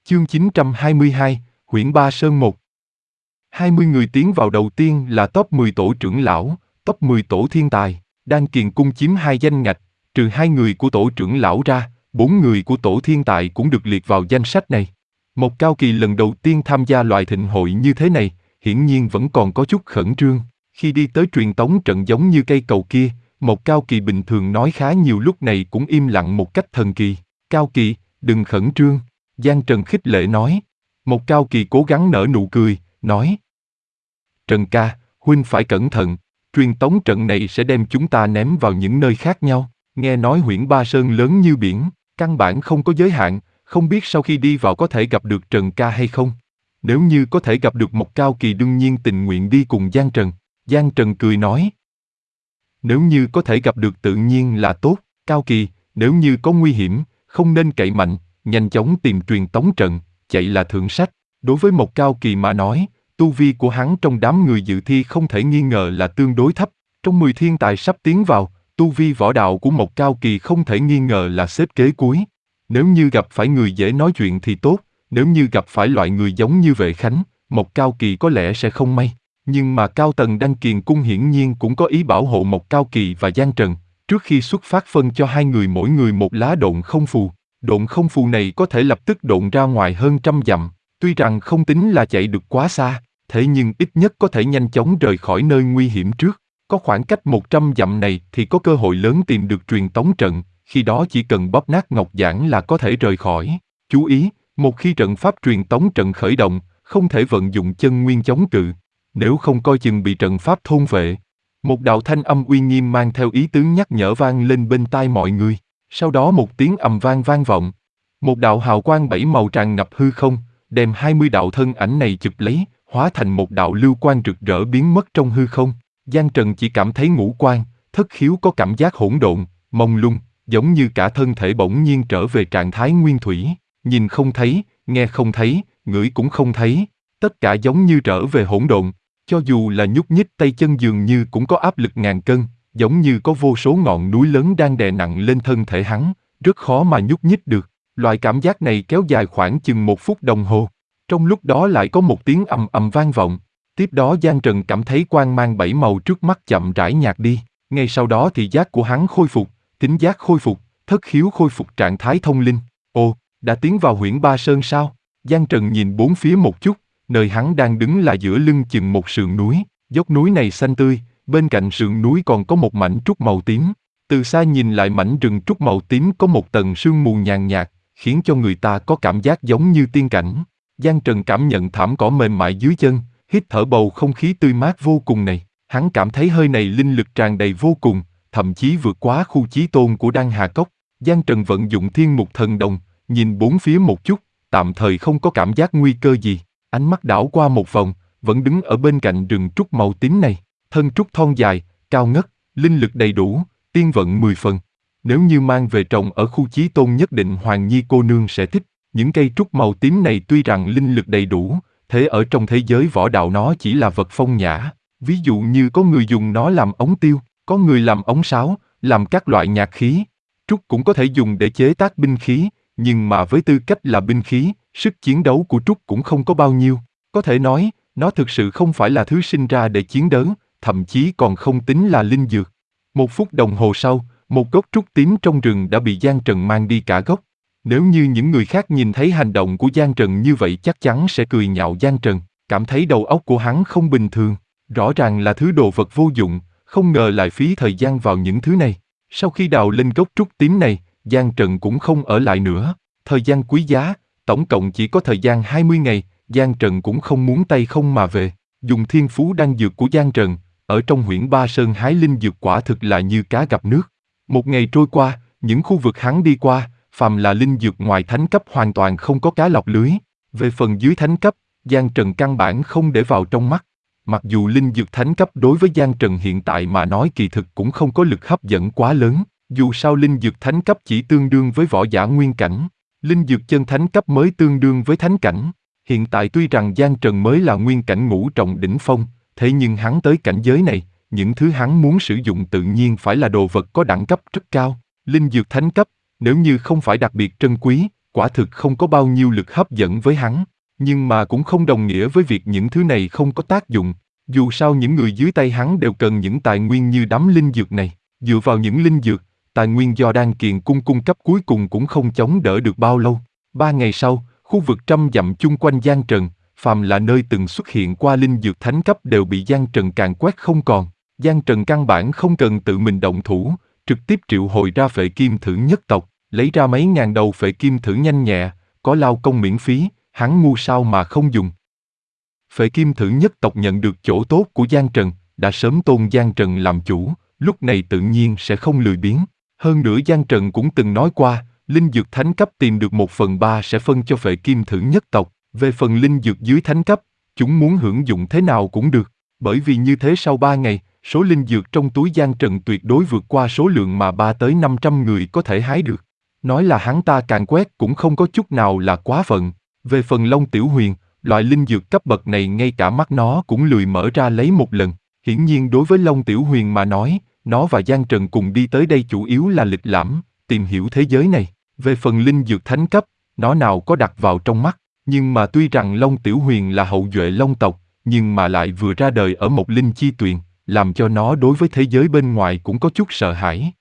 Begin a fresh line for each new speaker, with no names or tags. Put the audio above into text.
Chương 922, Huyễn Ba Sơn 1. 20 người tiến vào đầu tiên là top 10 tổ trưởng lão, top 10 tổ thiên tài, Đan Kiền Cung chiếm 2 danh ngạch, trừ 2 người của tổ trưởng lão ra, 4 người của tổ thiên tài cũng được liệt vào danh sách này. Một Cao Kỳ lần đầu tiên tham gia loại thịnh hội như thế này, hiển nhiên vẫn còn có chút khẩn trương. Khi đi tới truyền tống trận giống như cây cầu kia, một Cao Kỳ bình thường nói khá nhiều lúc này cũng im lặng một cách thần kỳ. Cao Kỳ, đừng khẩn trương. Giang Trần khích lệ nói. Một Cao Kỳ cố gắng nở nụ cười, nói. Trần ca, huynh phải cẩn thận, truyền tống trận này sẽ đem chúng ta ném vào những nơi khác nhau. Nghe nói Huyễn Ba Sơn lớn như biển, căn bản không có giới hạn, không biết sau khi đi vào có thể gặp được Trần ca hay không. Nếu như có thể gặp được một Cao Kỳ đương nhiên tình nguyện đi cùng Giang Trần. Giang Trần cười nói. Nếu như có thể gặp được tự nhiên là tốt, Cao Kỳ, nếu như có nguy hiểm, không nên cậy mạnh, nhanh chóng tìm truyền tống trận, chạy là thượng sách. Đối với một Cao Kỳ mà nói, tu vi của hắn trong đám người dự thi không thể nghi ngờ là tương đối thấp. Trong 10 thiên tài sắp tiến vào, tu vi võ đạo của một Cao Kỳ không thể nghi ngờ là xếp kế cuối. Nếu như gặp phải người dễ nói chuyện thì tốt, nếu như gặp phải loại người giống như Vệ Khánh, một Cao Kỳ có lẽ sẽ không may. Nhưng mà cao tầng Đan Kiền Cung hiển nhiên cũng có ý bảo hộ một Cao Kỳ và Giang Trần, trước khi xuất phát phân cho 2 người mỗi người một lá độn không phù. Độn không phù này có thể lập tức độn ra ngoài hơn 100 dặm, tuy rằng không tính là chạy được quá xa, thế nhưng ít nhất có thể nhanh chóng rời khỏi nơi nguy hiểm trước. Có khoảng cách 100 dặm này thì có cơ hội lớn tìm được truyền tống trận, khi đó chỉ cần bóp nát ngọc giản là có thể rời khỏi. Chú ý, một khi trận pháp truyền tống trận khởi động, không thể vận dụng chân nguyên chống cự, nếu không coi chừng bị trận pháp thôn vệ. Một đạo thanh âm uy nghiêm mang theo ý tứ nhắc nhở vang lên bên tai mọi người. Sau đó một tiếng ầm vang vang vọng. Một đạo hào quang 7 màu tràn ngập hư không, đem 20 đạo thân ảnh này chụp lấy, hóa thành một đạo lưu quang rực rỡ biến mất trong hư không. Giang Trần chỉ cảm thấy ngũ quan, thất khiếu có cảm giác hỗn độn, mông lung, giống như cả thân thể bỗng nhiên trở về trạng thái nguyên thủy, nhìn không thấy, nghe không thấy, ngửi cũng không thấy, tất cả giống như trở về hỗn độn. Cho dù là nhúc nhích tay chân dường như cũng có áp lực ngàn cân, giống như có vô số ngọn núi lớn đang đè nặng lên thân thể hắn, rất khó mà nhúc nhích được. Loại cảm giác này kéo dài khoảng chừng 1 phút đồng hồ. Trong lúc đó lại có một tiếng ầm ầm vang vọng. Tiếp đó Giang Trần cảm thấy quang mang 7 màu trước mắt chậm rãi nhạt đi. Ngay sau đó thị giác của hắn khôi phục, thính giác khôi phục, thất khiếu khôi phục trạng thái thông linh. Ồ, đã tiến vào Huyễn Ba Sơn sao? Giang Trần nhìn bốn phía một chút, nơi hắn đang đứng là giữa lưng chừng một sườn núi. Dốc núi này xanh tươi, bên cạnh sườn núi còn có một mảnh trúc màu tím. Từ xa nhìn lại mảnh rừng trúc màu tím có một tầng sương mù nhàn nhạt, khiến cho người ta có cảm giác giống như tiên cảnh. Giang Trần cảm nhận thảm cỏ mềm mại dưới chân, hít thở bầu không khí tươi mát vô cùng này. Hắn cảm thấy hơi này linh lực tràn đầy vô cùng, thậm chí vượt quá khu chí tôn của Đan Hà Cốc. Giang Trần vận dụng Thiên Mục Thần Đồng, nhìn bốn phía một chút, tạm thời không có cảm giác nguy cơ gì. Ánh mắt đảo qua một vòng, vẫn đứng ở bên cạnh rừng trúc màu tím này. Thân trúc thon dài, cao ngất, linh lực đầy đủ, tiên vận 10 phần. Nếu như mang về trồng ở khu chí tôn nhất định Hoàng Nhi cô nương sẽ thích. Những cây trúc màu tím này tuy rằng linh lực đầy đủ, thế ở trong thế giới võ đạo nó chỉ là vật phong nhã. Ví dụ như có người dùng nó làm ống tiêu, có người làm ống sáo, làm các loại nhạc khí. Trúc cũng có thể dùng để chế tác binh khí, nhưng mà với tư cách là binh khí, sức chiến đấu của trúc cũng không có bao nhiêu. Có thể nói, nó thực sự không phải là thứ sinh ra để chiến đấu, thậm chí còn không tính là linh dược. 1 phút đồng hồ sau, một gốc trúc tím trong rừng đã bị Giang Trần mang đi cả gốc. Nếu như những người khác nhìn thấy hành động của Giang Trần như vậy chắc chắn sẽ cười nhạo Giang Trần, cảm thấy đầu óc của hắn không bình thường. Rõ ràng là thứ đồ vật vô dụng, không ngờ lại phí thời gian vào những thứ này. Sau khi đào lên gốc trúc tím này, Giang Trần cũng không ở lại nữa. Thời gian quý giá, tổng cộng chỉ có thời gian 20 ngày, Giang Trần cũng không muốn tay không mà về. Dùng thiên phú đan dược của Giang Trần, ở trong Huyễn Ba Sơn hái linh dược quả thực là như cá gặp nước. Một ngày trôi qua, những khu vực hắn đi qua, phàm là linh dược ngoài thánh cấp hoàn toàn không có cá lọc lưới. Về phần dưới thánh cấp, Giang Trần căn bản không để vào trong mắt. Mặc dù linh dược thánh cấp đối với Giang Trần hiện tại mà nói kỳ thực cũng không có lực hấp dẫn quá lớn. Dù sao linh dược thánh cấp chỉ tương đương với võ giả nguyên cảnh. Linh dược chân thánh cấp mới tương đương với thánh cảnh. Hiện tại tuy rằng Giang Trần mới là nguyên cảnh ngũ trọng đỉnh phong, thế nhưng hắn tới cảnh giới này, những thứ hắn muốn sử dụng tự nhiên phải là đồ vật có đẳng cấp rất cao. Linh dược thánh cấp, nếu như không phải đặc biệt trân quý, quả thực không có bao nhiêu lực hấp dẫn với hắn. Nhưng mà cũng không đồng nghĩa với việc những thứ này không có tác dụng. Dù sao những người dưới tay hắn đều cần những tài nguyên như đám linh dược này. Dựa vào những linh dược, tài nguyên do đan kiền cung cung cấp cuối cùng cũng không chống đỡ được bao lâu. 3 ngày sau, khu vực 100 dặm chung quanh Giang Trần, phàm là nơi từng xuất hiện qua linh dược thánh cấp đều bị Giang Trần càn quét không còn. Giang Trần căn bản không cần tự mình động thủ, trực tiếp triệu hồi ra phệ kim thử nhất tộc, lấy ra mấy ngàn đầu phệ kim thử nhanh nhẹ, có lao công miễn phí, hắn ngu sao mà không dùng. Phệ kim thử nhất tộc nhận được chỗ tốt của Giang Trần, đã sớm tôn Giang Trần làm chủ, lúc này tự nhiên sẽ không lười biếng. Hơn nữa Giang Trần cũng từng nói qua, linh dược thánh cấp tìm được 1/3 sẽ phân cho phệ kim thử nhất tộc, về phần linh dược dưới thánh cấp, chúng muốn hưởng dụng thế nào cũng được, bởi vì như thế sau 3 ngày, số linh dược trong túi Giang Trần tuyệt đối vượt qua số lượng mà 3 tới 500 người có thể hái được. Nói là hắn ta càn quét cũng không có chút nào là quá phận. Về phần Long Tiểu Huyền, loại linh dược cấp bậc này ngay cả mắt nó cũng lười mở ra lấy một lần. Hiển nhiên đối với Long Tiểu Huyền mà nói, nó và Giang Trần cùng đi tới đây chủ yếu là lịch lãm, tìm hiểu thế giới này. Về phần linh dược thánh cấp, nó nào có đặt vào trong mắt. Nhưng mà tuy rằng Long Tiểu Huyền là hậu duệ Long tộc, nhưng mà lại vừa ra đời ở một linh chi tuyền, làm cho nó đối với thế giới bên ngoài cũng có chút sợ hãi.